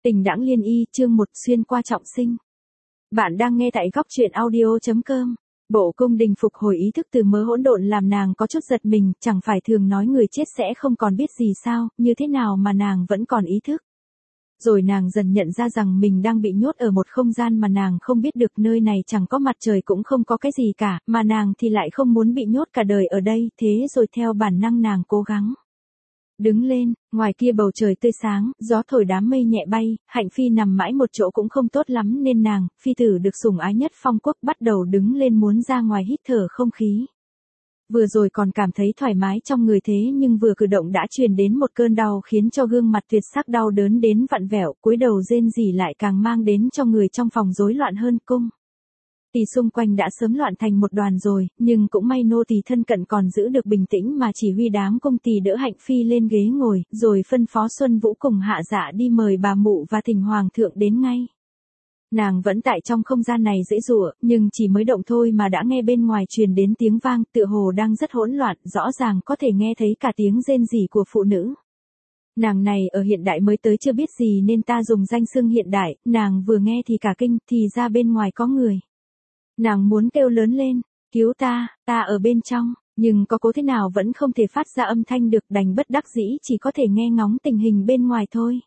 Tình đãng liên y, chương 1, xuyên qua trọng sinh. Bạn đang nghe tại góc truyện audio.com. Bộ cung đình phục hồi ý thức từ mớ hỗn độn làm nàng có chút giật mình, chẳng phải thường nói người chết sẽ không còn biết gì sao, như thế nào mà nàng vẫn còn ý thức. Rồi nàng dần nhận ra rằng mình đang bị nhốt ở một không gian mà nàng không biết được, nơi này chẳng có mặt trời cũng không có cái gì cả, mà nàng thì lại không muốn bị nhốt cả đời ở đây, thế rồi theo bản năng nàng cố gắng đứng lên. Ngoài kia bầu trời tươi sáng, gió thổi đám mây nhẹ bay, Hạnh Phi nằm mãi một chỗ cũng không tốt lắm nên nàng, phi tử được sủng ái nhất Phong quốc, bắt đầu đứng lên muốn ra ngoài hít thở không khí. Vừa rồi còn cảm thấy thoải mái trong người thế nhưng vừa cử động đã truyền đến một cơn đau khiến cho gương mặt tuyệt sắc đau đớn đến vặn vẹo, cúi đầu rên rỉ lại càng mang đến cho người trong phòng rối loạn hơn. Cung tỳ xung quanh đã sớm loạn thành một đoàn rồi, nhưng cũng may nô tỳ thân cận còn giữ được bình tĩnh mà chỉ huy đám cung tỳ đỡ Hạnh Phi lên ghế ngồi, rồi phân phó Xuân Vũ cùng Hạ Dạ đi mời bà mụ và thỉnh hoàng thượng đến ngay. Nàng vẫn tại trong không gian này dễ dụa, nhưng chỉ mới động thôi mà đã nghe bên ngoài truyền đến tiếng vang, tựa hồ đang rất hỗn loạn, rõ ràng có thể nghe thấy cả tiếng rên rỉ của phụ nữ. Nàng này ở hiện đại mới tới chưa biết gì nên ta dùng danh xưng hiện đại, nàng vừa nghe thì cả kinh, thì ra bên ngoài có người. Nàng muốn kêu lớn lên, cứu ta, ta ở bên trong, nhưng có cố thế nào vẫn không thể phát ra âm thanh được, đành bất đắc dĩ chỉ có thể nghe ngóng tình hình bên ngoài thôi.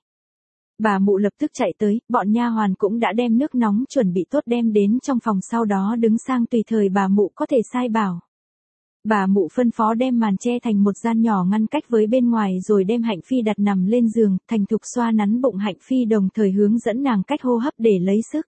Bà mụ lập tức chạy tới, bọn nha hoàn cũng đã đem nước nóng chuẩn bị tốt đem đến trong phòng, sau đó đứng sang tùy thời bà mụ có thể sai bảo. Bà mụ phân phó đem màn che thành một gian nhỏ ngăn cách với bên ngoài rồi đem Hạnh Phi đặt nằm lên giường, thành thục xoa nắn bụng Hạnh Phi đồng thời hướng dẫn nàng cách hô hấp để lấy sức.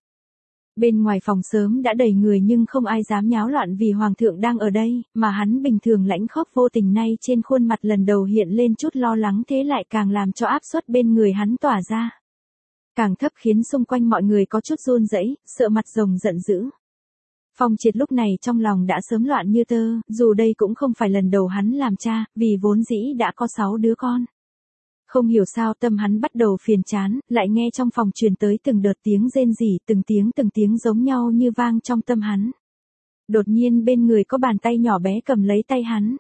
Bên ngoài phòng sớm đã đầy người nhưng không ai dám nháo loạn vì hoàng thượng đang ở đây, mà hắn bình thường lãnh khốc vô tình nay trên khuôn mặt lần đầu hiện lên chút lo lắng, thế lại càng làm cho áp suất bên người hắn tỏa ra càng thấp, khiến xung quanh mọi người có chút run rẩy, sợ mặt rồng giận dữ. Phong Triệt lúc này trong lòng đã sớm loạn như tơ, dù đây cũng không phải lần đầu hắn làm cha, vì vốn dĩ đã có 6 đứa con. Không hiểu sao tâm hắn bắt đầu phiền chán, lại nghe trong phòng truyền tới từng đợt tiếng rên rỉ, từng tiếng giống nhau như vang trong tâm hắn. Đột nhiên bên người có bàn tay nhỏ bé cầm lấy tay hắn.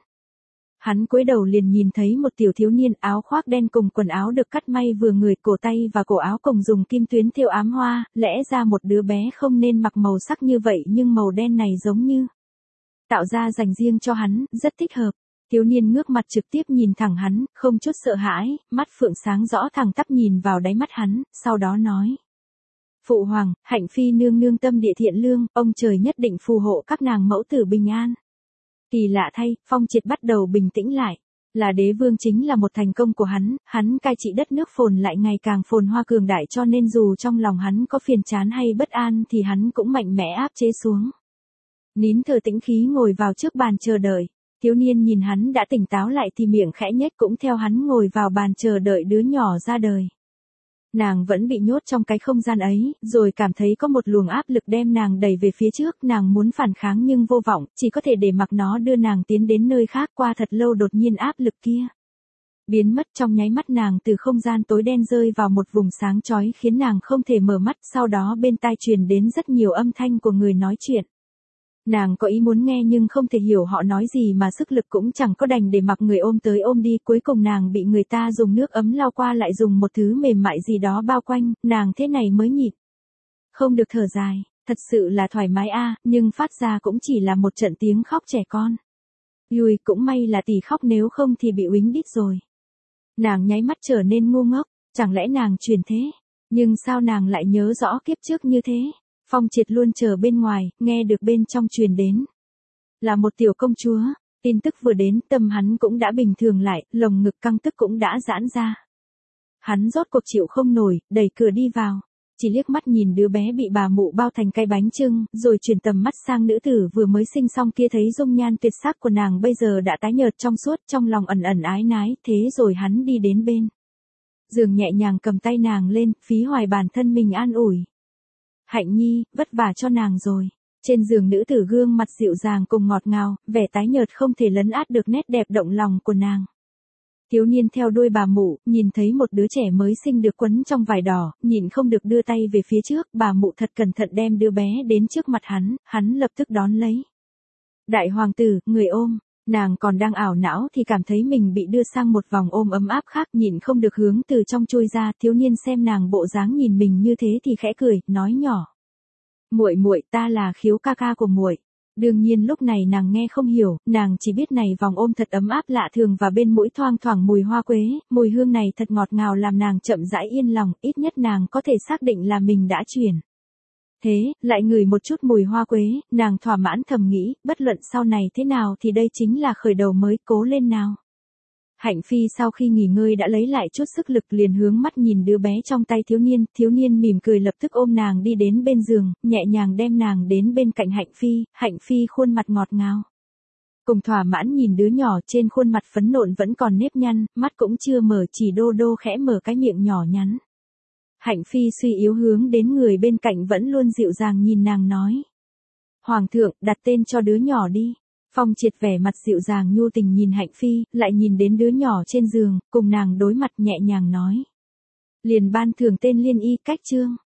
Hắn cúi đầu liền nhìn thấy một tiểu thiếu niên áo khoác đen cùng quần áo được cắt may vừa người, cổ tay và cổ áo cùng dùng kim tuyến thêu ám hoa, lẽ ra một đứa bé không nên mặc màu sắc như vậy nhưng màu đen này giống như tạo ra dành riêng cho hắn, rất thích hợp. Thiếu niên ngước mặt trực tiếp nhìn thẳng hắn, không chút sợ hãi, mắt phượng sáng rõ thẳng tắp nhìn vào đáy mắt hắn, sau đó nói. Phụ hoàng, Hạnh Phi nương nương tâm địa thiện lương, ông trời nhất định phù hộ các nàng mẫu tử bình an. Kỳ lạ thay, Phong Triệt bắt đầu bình tĩnh lại. Là đế vương chính là một thành công của hắn cai trị đất nước phồn lại ngày càng phồn hoa cường đại, cho nên dù trong lòng hắn có phiền chán hay bất an thì hắn cũng mạnh mẽ áp chế xuống. Nín thở tĩnh khí ngồi vào trước bàn chờ đợi. Thiếu niên nhìn hắn đã tỉnh táo lại thì miệng khẽ nhếch cũng theo hắn ngồi vào bàn chờ đợi đứa nhỏ ra đời. Nàng vẫn bị nhốt trong cái không gian ấy, rồi cảm thấy có một luồng áp lực đem nàng đẩy về phía trước, nàng muốn phản kháng nhưng vô vọng, chỉ có thể để mặc nó đưa nàng tiến đến nơi khác. Qua thật lâu đột nhiên áp lực kia biến mất, trong nháy mắt nàng từ không gian tối đen rơi vào một vùng sáng chói khiến nàng không thể mở mắt, sau đó bên tai truyền đến rất nhiều âm thanh của người nói chuyện. Nàng có ý muốn nghe nhưng không thể hiểu họ nói gì mà sức lực cũng chẳng có, đành để mặc người ôm tới ôm đi, cuối cùng nàng bị người ta dùng nước ấm lau qua lại dùng một thứ mềm mại gì đó bao quanh, nàng thế này mới nhịn không được thở dài, thật sự là thoải mái a, nhưng phát ra cũng chỉ là một trận tiếng khóc trẻ con. Ui, cũng may là tỷ khóc nếu không thì bị uýnh đít rồi. Nàng nháy mắt trở nên ngu ngốc, chẳng lẽ nàng truyền thế, nhưng sao nàng lại nhớ rõ kiếp trước như thế. Phong Triệt luôn chờ bên ngoài, nghe được bên trong truyền đến là một tiểu công chúa. Tin tức vừa đến, tâm hắn cũng đã bình thường lại, lồng ngực căng tức cũng đã giãn ra. Hắn rốt cuộc chịu không nổi, đẩy cửa đi vào. Chỉ liếc mắt nhìn đứa bé bị bà mụ bao thành cái bánh chưng, rồi chuyển tầm mắt sang nữ tử vừa mới sinh xong kia, thấy dung nhan tuyệt sắc của nàng bây giờ đã tái nhợt trong suốt, trong lòng ẩn ẩn ái nái, thế rồi hắn đi đến bên giường nhẹ nhàng cầm tay nàng lên, phí hoài bản thân mình an ủi. Hạnh Nhi, vất vả cho nàng rồi. Trên giường nữ tử gương mặt dịu dàng cùng ngọt ngào, vẻ tái nhợt không thể lấn át được nét đẹp động lòng của nàng. Thiếu niên theo đuôi bà mụ, nhìn thấy một đứa trẻ mới sinh được quấn trong vải đỏ, nhìn không được đưa tay về phía trước, bà mụ thật cẩn thận đem đứa bé đến trước mặt hắn lập tức đón lấy. Đại hoàng tử, người ôm. Nàng còn đang ảo não thì cảm thấy mình bị đưa sang một vòng ôm ấm áp khác, nhịn không được hướng từ trong chui ra. Thiếu niên xem nàng bộ dáng nhìn mình như thế thì khẽ cười, nói nhỏ. Muội muội, ta là Khiếu ca ca của muội. Đương nhiên lúc này nàng nghe không hiểu, nàng chỉ biết này vòng ôm thật ấm áp lạ thường và bên mũi thoang thoảng mùi hoa quế, mùi hương này thật ngọt ngào làm nàng chậm rãi yên lòng, ít nhất nàng có thể xác định là mình đã chuyển. Thế, lại ngửi một chút mùi hoa quế, nàng thỏa mãn thầm nghĩ, bất luận sau này thế nào thì đây chính là khởi đầu mới, cố lên nào. Hạnh Phi sau khi nghỉ ngơi đã lấy lại chút sức lực, liền hướng mắt nhìn đứa bé trong tay thiếu niên mỉm cười lập tức ôm nàng đi đến bên giường, nhẹ nhàng đem nàng đến bên cạnh Hạnh Phi khuôn mặt ngọt ngào. Cùng thỏa mãn nhìn đứa nhỏ trên khuôn mặt phấn nộn vẫn còn nếp nhăn, mắt cũng chưa mở, chỉ đô đô khẽ mở cái miệng nhỏ nhắn. Hạnh Phi suy yếu hướng đến người bên cạnh vẫn luôn dịu dàng nhìn nàng nói. Hoàng thượng, đặt tên cho đứa nhỏ đi. Phong Triệt vẻ mặt dịu dàng nhu tình nhìn Hạnh Phi, lại nhìn đến đứa nhỏ trên giường, cùng nàng đối mặt nhẹ nhàng nói. Liền ban thưởng tên Liên Y, cách chương.